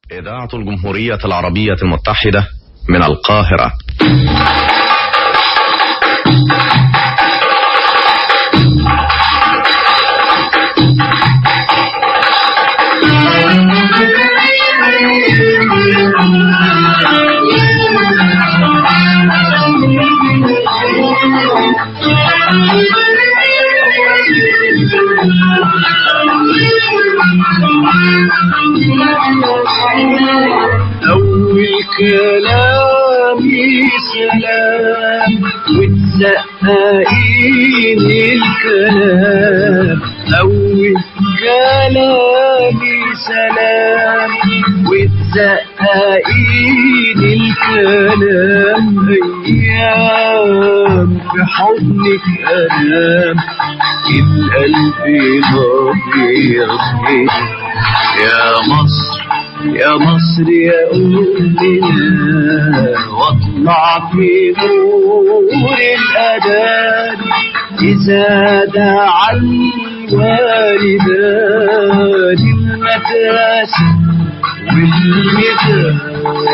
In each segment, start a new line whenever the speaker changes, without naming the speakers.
إذاعة الجمهورية العربية المتحدة من القاهرة.
أول كلامي سلام وتزققين الكلام. أول كلامي سلام وتزققين الكلام. أيام في حضنك أنام القلب نبيض. يا مصر يا مصر يا أمنا واطلع في نور الأذان. إذا دعا الوالدان المدرسة والميدان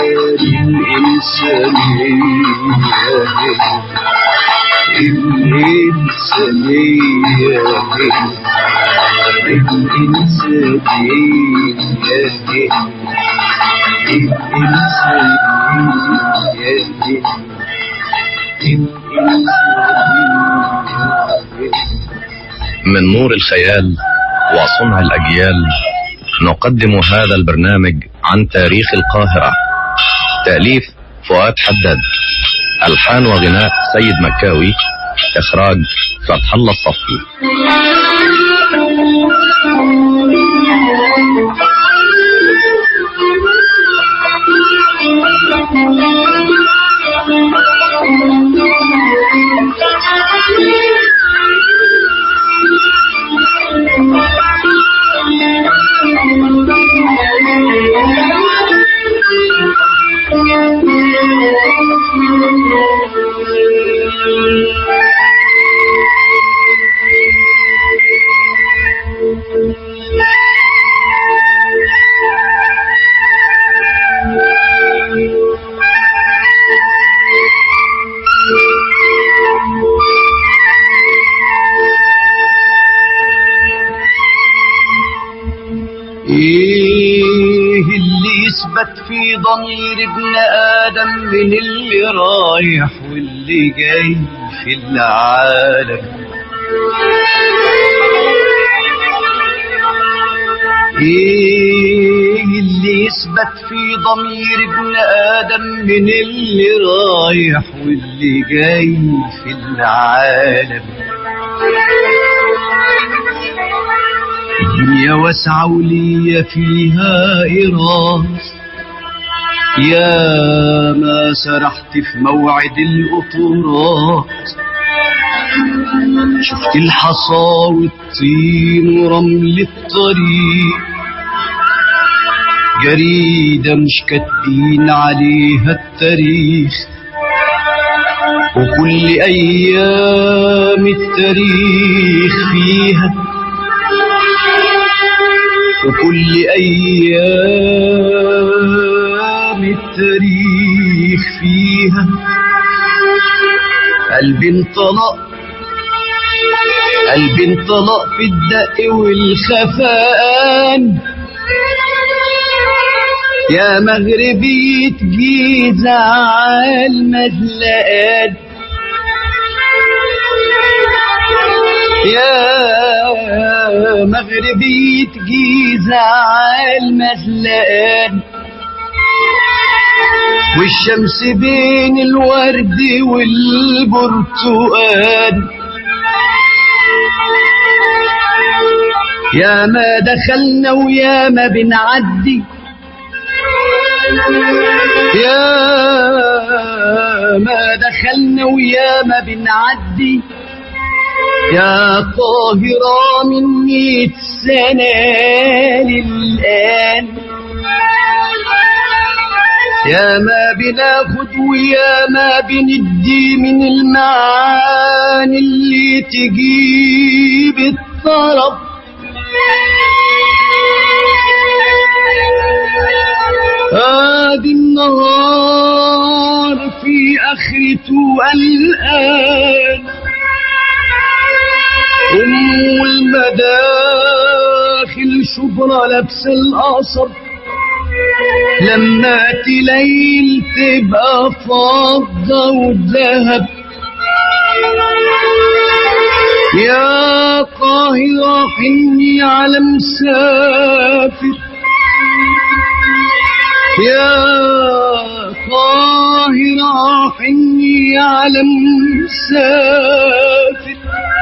الإنسانية
من نور الخيال وصنع الأجيال نقدم هذا البرنامج عن تاريخ القاهرة. تأليف فؤاد حداد، ألحان وغناء سيد مكاوي، إخراج فتح الله الصفي.
ايه اللي يثبت في ضمير ابن آدم من اللي رايح واللي جاي في العالم؟ ايه اللي يثبت في ضمير ابن آدم من اللي رايح واللي جاي في العالم؟ الدنيا واسعة وليا فيها إراس، يا ما سرحت في موعد القطورات. شفت الحصى والطين ورمل الطريق، جريدة مش كاتبين عليها التاريخ، وكل أيام التاريخ فيها، وكل أيام التاريخ فيها. قلبي انطلق في الدق والخفقان، يا مغربية جيزة عالمزلقان، يا مغربية جيزة عالمزلقان. والشمس بين الورد والبرتقال، يا ما دخلنا ويا ما بنعدي، يا ما دخلنا ويا ما بنعدي. يا قاهرة من 100 سنة للآن، يا ما بناخد ويا ما بندي من المعاني اللي تجيب الطرب. ادي النهار في اخرته الان، المداخل شبرا لابس القصب، لما تليل تبقى فضة وذهب. يا قاهرة حني على مسافر، يا قاهرة حني على مسافر،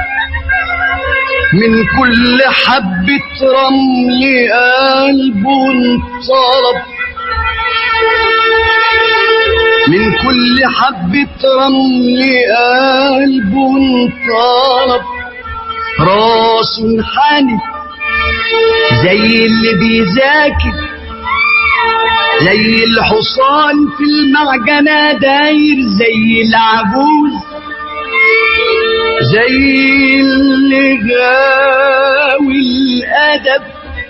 من كل حبة رمل قلب انطلب، من كل حبة رمل قلب انطلب. راس حانت زي اللي بيذاكر، زي الحصان في المعجنة داير، زي العجوز، زي اللي غاوي الأدب.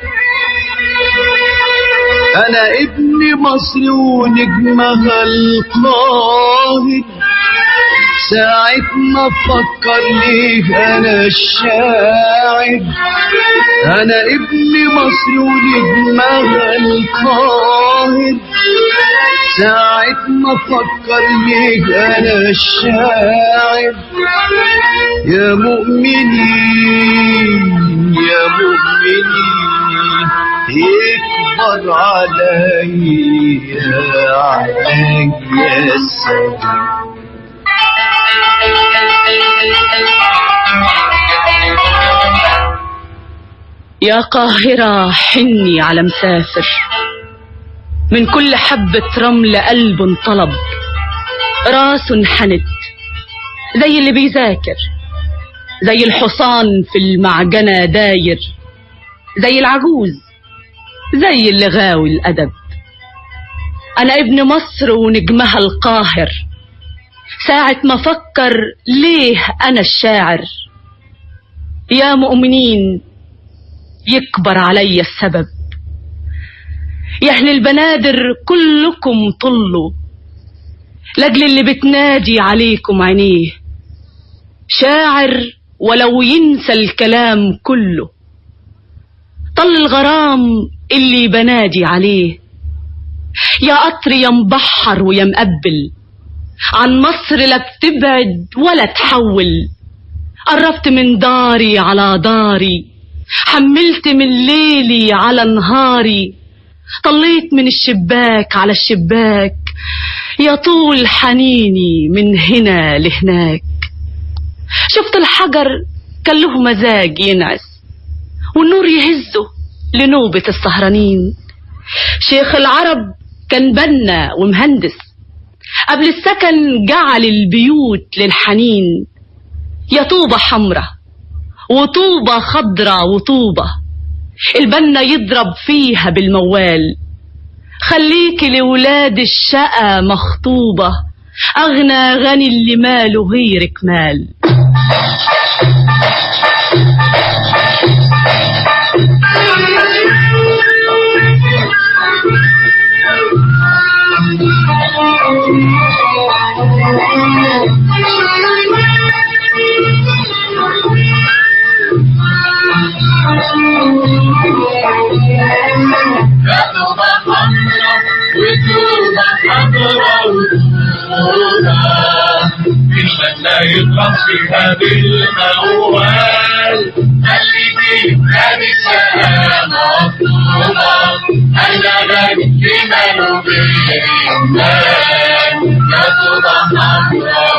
أنا ابن مصر ونجمها القاهر، ساعة ما أفكر ليه أنا الشاعر. أنا ابن مصر ونجمها القاهر، ساعة ما أفكر ليه أنا الشاعر. يا مؤمنين يا مؤمنين، يكبر عليا السلام.
يا قاهرة حني على مسافر، من كل حبة رمل قلب انطلب. راس حنت زي اللي بيذاكر، زي الحصان في المعجنة داير، زي العجوز، زي اللي غاوي الأدب. أنا ابن مصر ونجمها القاهر، ساعة ما أفكر ليه أنا الشاعر. يا مؤمنين يكبر علي السبب، يا أهل البنادر كلكم طلوا، لأجل اللي بتنادي عليكم عينيه. شاعر ولو ينسى الكلام كله، طل الغرام اللي بنادي عليه. يا قطر يا مبحر ويا مقبل، عن مصر لا بتبعد ولا تحول. قربت من داري على داري، حملت من ليلي على نهاري. طليت من الشباك على الشباك، يا طول حنيني من هنا لهناك. شفت الحجر كان له مزاج ينعس، والنور يهزه لنوبة السهرانين. شيخ العرب كان بنا ومهندس، قبل السكن جعل البيوت للحنين. يا طوبة حمرة وطوبة خضرة وطوبة، البنا يضرب فيها بالموال. خليكي لولاد الشقا مخطوبة، أغنى غني اللي ماله غيرك مال.
يطلق فيها بالموال، خليكي بلاد السلام مطلوبة، الأغاني في ماله بالإنسان. يا طوبة حمراء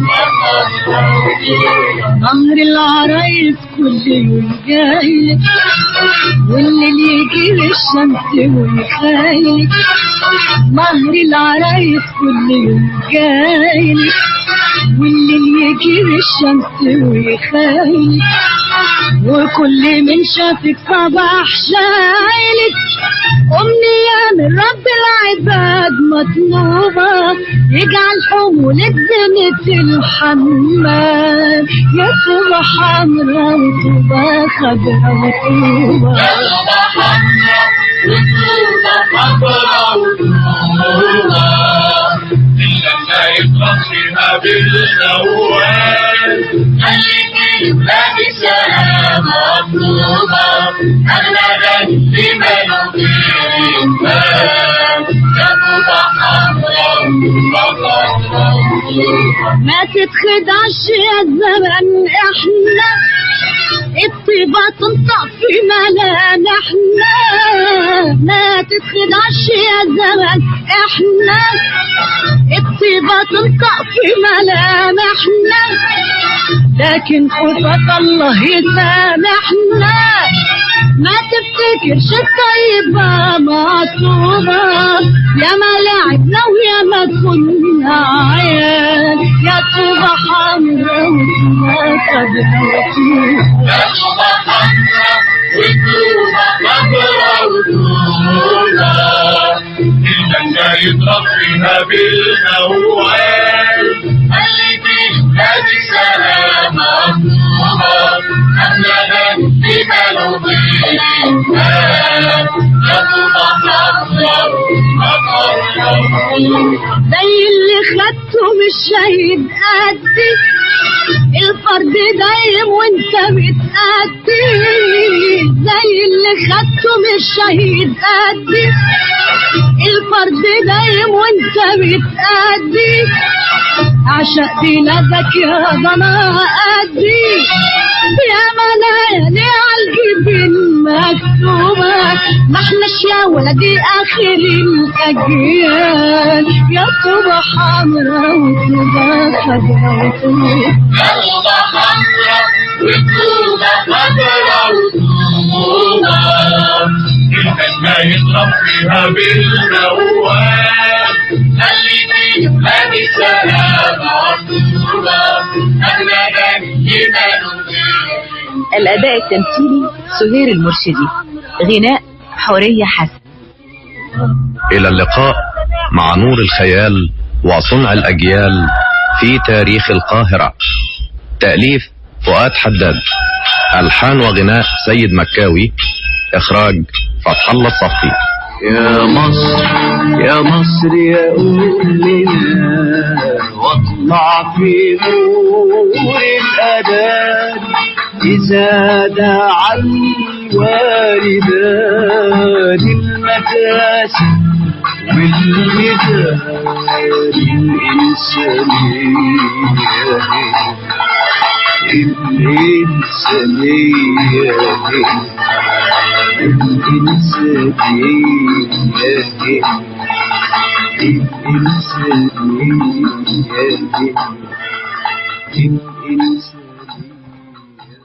قمر العرايس كل يوم جاي، والليل يجي للشمس ويخايل. مهر العرايس كل يوم جاي، والليل يجي للشمس ويخايل. وكل من شافك صباح شايلك، أمنية من رب العباد مطلوبة، يجعل حمولك زينة الحمام. يا طوبة حمرا وطوبة خضرا وطوبة،
يا طوبة حمرا وطوبة خضرا وطوبة. إلا ما يفرح فيها بالنوال خليكي بلاد السلام مطلوبة أغلى لمن غير المال يا طوبى حمراء
ما تتخدعش يا الزمن احنا الطيبة تنطق في ملامحنا ما تتخدعش يا الزمن احنا الطيبة تنطق في ملامحنا لكن خوفك الله يسامحنا ما تفتكرش الطيبة مطلوبة يا ما لعبنا ويا ما كنا عيال يا طوبى حمرا وطوبى خضرا
يا طوبى حمرا وطوبى خضرا وطوبى إلا ما يضرب فيها بالموال خليكي بلاد السلام مطلوبة أغلى لمن غير المال يا طوبى حمرا
زي اللي خدته من الشهيد قدي الفرد دايم وانت بتأدي زي اللي خدته من الشهيد قدي الفرد دايم وانت بتأدي عشق بلادك يا ضنا قدي يا منايا عالجبين مكتوبة ما احناش يا ولدي اخر الاجيال يا طوبى حمرا وطوبى خضرا وطوبى
يا طوبى حمرا وطوبى خضرا وطوبى إلا ما يضرب فيها بالموال خليكي بلاد السلام مطلوبة أغلى لمن
الأداء التمثيلي سهير المرشدي، غناء حورية حسن.
إلى اللقاء مع نور الخيال وصنع الأجيال في تاريخ القاهرة. تأليف فؤاد حداد، ألحان وغناء سيد مكاوي، إخراج فتح الله الصفي.
يا مصر يا مصر يا أمنا واطلع في نور الأذان إذا دعا الوالدان المكاسب والمداد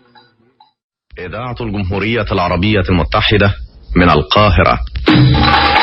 إذاعة الجمهورية العربية المتحدة من القاهرة.